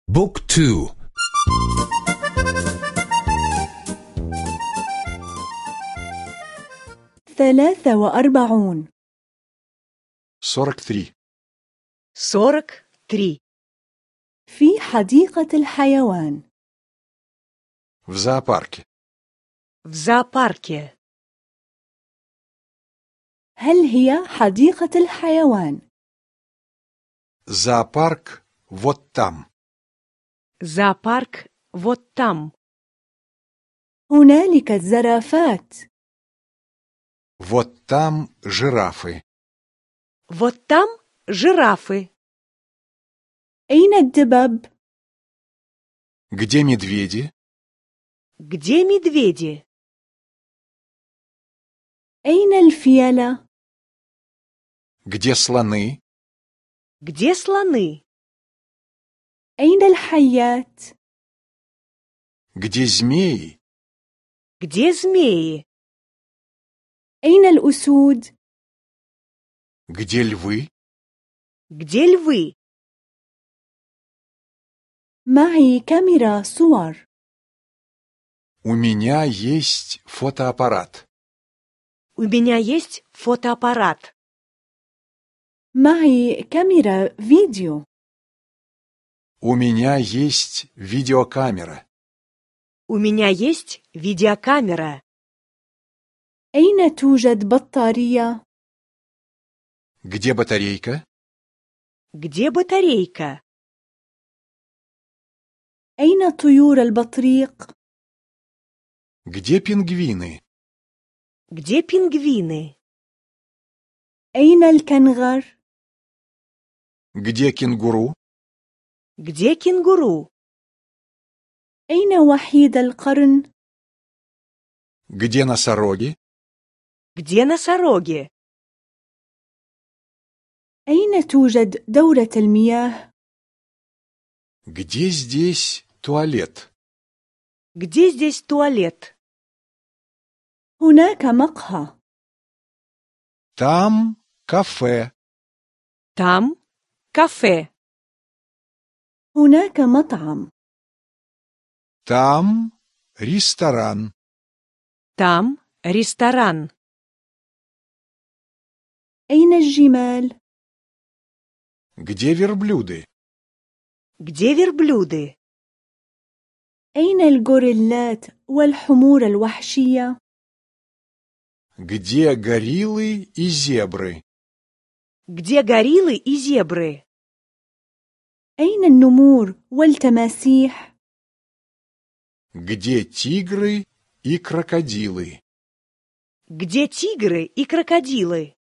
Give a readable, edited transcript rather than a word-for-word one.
بوك تو 43 43 43. في حديقة الحيوان. в зоопарке. В зоопарке. هل هي حديقة الحيوان؟ Зоопарк вот там. Зоопарк вот там. هنالك الزرافات. Вот там жирафы. Вот там жирафы. أين الدبب؟ Где медведи? Где медведи? أين الفيلة؟ Где слоны? Где слоны? أين الحيات؟ Где змеи? Где змеи? أين الأسود؟ Где львы? Где львы? معي كاميرا صور. У меня есть фотоаппарат. У меня есть фотоаппарат. معي كاميرا فيديو. У меня есть видеокамера. У меня есть видеокамера. أين توجد بطارية؟ Где батарейка? Где батарейка? أين طيور البطريق؟ Где пингвины? Где пингвины? أين الكنغر؟ Где кенгуру? Где кенгуру? أين وحيد القرن؟ Где носороги? Где носороги? أين توجد دورة المياه؟ Где здесь туалет? Где здесь туалет? هناك مقهى. Там кафе. Там кафе. هناك مطعم. Там ресторан. Там ресторан. أين الجمال؟ Где верблюды? Где верблюды? أين الغوريلات والحمور الوحشية؟ Где гориллы и зебры? Где гориллы и зебры? أين النمور والتماسيح؟ Где тигры и крокодилы? Где тигры и крокодилы?